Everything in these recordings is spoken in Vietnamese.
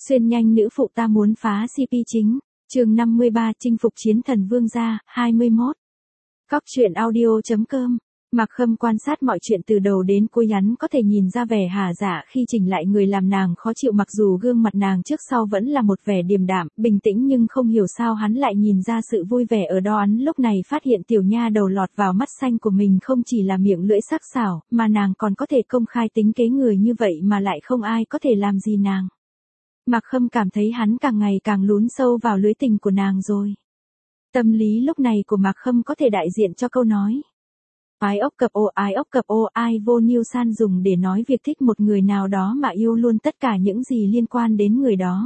Xuyên nhanh nữ phụ ta muốn phá CP chính. Chương 53 chinh phục chiến thần vương gia, 21. Cóc truyện audio.com. Mạc Khâm quan sát mọi chuyện từ đầu đến cuối, hắn có thể nhìn ra vẻ hà dạ khi chỉnh lại người làm nàng khó chịu, mặc dù gương mặt nàng trước sau vẫn là một vẻ điềm đạm, bình tĩnh, nhưng không hiểu sao hắn lại nhìn ra sự vui vẻ ở đó. Hắn lúc này phát hiện tiểu nha đầu lọt vào mắt xanh của mình không chỉ là miệng lưỡi sắc sảo, mà nàng còn có thể công khai tính kế người như vậy mà lại không ai có thể làm gì nàng. Mạc Khâm cảm thấy hắn càng ngày càng lún sâu vào lưới tình của nàng rồi. Tâm lý lúc này của Mạc Khâm có thể đại diện cho câu nói ai ốc cập ô ai vô niu san, dùng để nói việc thích một người nào đó mà yêu luôn tất cả những gì liên quan đến người đó.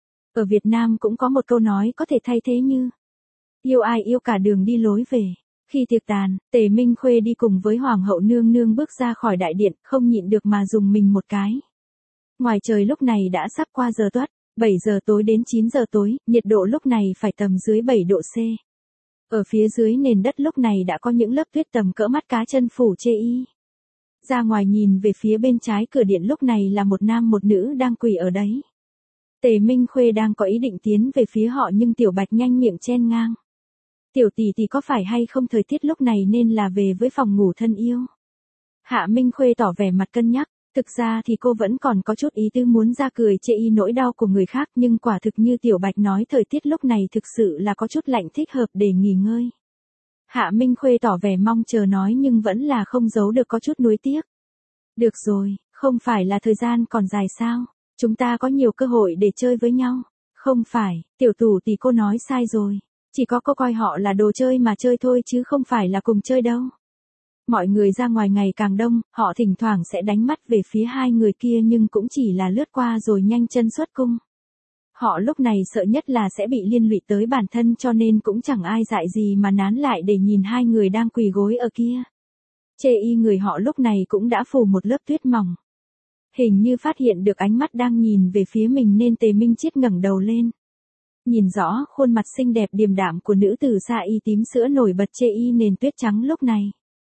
Ở Việt Nam cũng có một câu nói có thể thay thế như yêu ai yêu cả đường đi lối về. Khi tiệc tàn, Tề Minh Khuê đi cùng với Hoàng hậu nương nương bước ra khỏi đại điện, không nhịn được mà dùng mình một cái. Ngoài trời lúc này đã sắp qua giờ tuất, 7 giờ tối đến 9 giờ tối, nhiệt độ lúc này phải tầm dưới 7 độ C. Ở phía dưới nền đất lúc này đã có những lớp tuyết tầm cỡ mắt cá chân phủ chê y. Ra ngoài nhìn về phía bên trái cửa điện lúc này là một nam một nữ đang quỳ ở đấy. Tề Minh Khuê đang có ý định tiến về phía họ nhưng Tiểu Bạch nhanh miệng chen ngang. Tiểu tỷ tỷ có phải hay không thời tiết lúc này nên là về với phòng ngủ thân yêu. Hạ Minh Khuê tỏ vẻ mặt cân nhắc. Thực ra thì cô vẫn còn có chút ý tư muốn ra cười chê y nỗi đau của người khác, nhưng quả thực như Tiểu Bạch nói, thời tiết lúc này thực sự là có chút lạnh, thích hợp để nghỉ ngơi. Hạ Minh Khuê tỏ vẻ mong chờ nói nhưng vẫn là không giấu được có chút nuối tiếc. Được rồi, không phải là thời gian còn dài sao? Chúng ta có nhiều cơ hội để chơi với nhau. Không phải, tiểu tủ thì cô nói sai rồi. Chỉ có cô coi họ là đồ chơi mà chơi thôi chứ không phải là cùng chơi đâu. Mọi người ra ngoài ngày càng đông, họ thỉnh thoảng sẽ đánh mắt về phía hai người kia nhưng cũng chỉ là lướt qua rồi nhanh chân xuất cung. Họ lúc này sợ nhất là sẽ bị liên lụy tới bản thân, cho nên cũng chẳng ai dại gì mà nán lại để nhìn hai người đang quỳ gối ở kia. Chê y người họ lúc này cũng đã phủ một lớp tuyết mỏng. Hình như phát hiện được ánh mắt đang nhìn về phía mình nên Tề Minh Chiết ngẩng đầu lên. Nhìn rõ khuôn mặt xinh đẹp điềm đạm của nữ tử da y tím sữa nổi bật chê y nền tuyết trắng lúc này.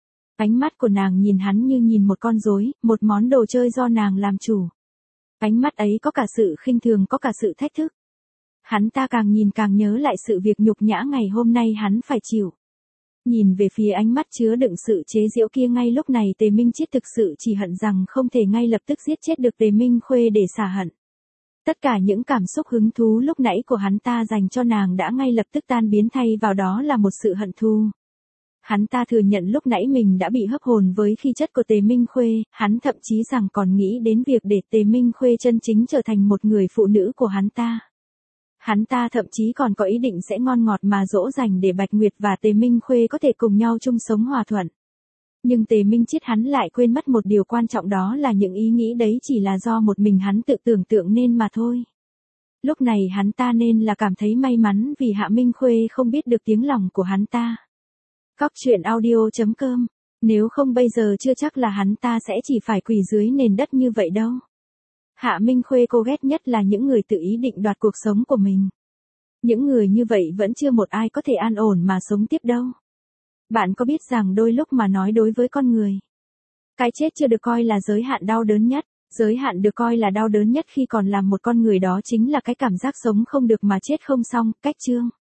Ánh mắt của nàng nhìn hắn như nhìn một con rối, một món đồ chơi do nàng làm chủ. Ánh mắt ấy có cả sự khinh thường, có cả sự thách thức. Hắn ta càng nhìn càng nhớ lại sự việc nhục nhã ngày hôm nay hắn phải chịu. Nhìn về phía ánh mắt chứa đựng sự chế giễu kia, ngay lúc này Tề Minh Chiết thực sự chỉ hận rằng không thể ngay lập tức giết chết được Tề Minh Khuê để xả hận. Tất cả những cảm xúc hứng thú lúc nãy của hắn ta dành cho nàng đã ngay lập tức tan biến, thay vào đó là một sự hận thù. Hắn ta thừa nhận lúc nãy mình đã bị hấp hồn với khí chất của Tề Minh Khuê, hắn thậm chí rằng còn nghĩ đến việc để Tề Minh Khuê chân chính trở thành một người phụ nữ của hắn ta. Hắn ta thậm chí còn có ý định sẽ ngon ngọt mà dỗ dành để Bạch Nguyệt và Tề Minh Khuê có thể cùng nhau chung sống hòa thuận. Nhưng Tề Minh Chiết hắn lại quên mất một điều quan trọng, đó là những ý nghĩ đấy chỉ là do một mình hắn tự tưởng tượng nên mà thôi. Lúc này hắn ta nên là cảm thấy may mắn vì Hạ Minh Khuê không biết được tiếng lòng của hắn ta. Cóc truyện audio.com. Nếu không bây giờ chưa chắc là hắn ta sẽ chỉ phải quỳ dưới nền đất như vậy đâu. Hạ Minh Khuê cô ghét nhất là những người tự ý định đoạt cuộc sống của mình. Những người như vậy vẫn chưa một ai có thể an ổn mà sống tiếp đâu. Bạn có biết rằng đôi lúc mà nói đối với con người, cái chết chưa được coi là giới hạn đau đớn nhất. Giới hạn được coi là đau đớn nhất khi còn làm một con người đó chính là cái cảm giác sống không được mà chết không xong. Cách chương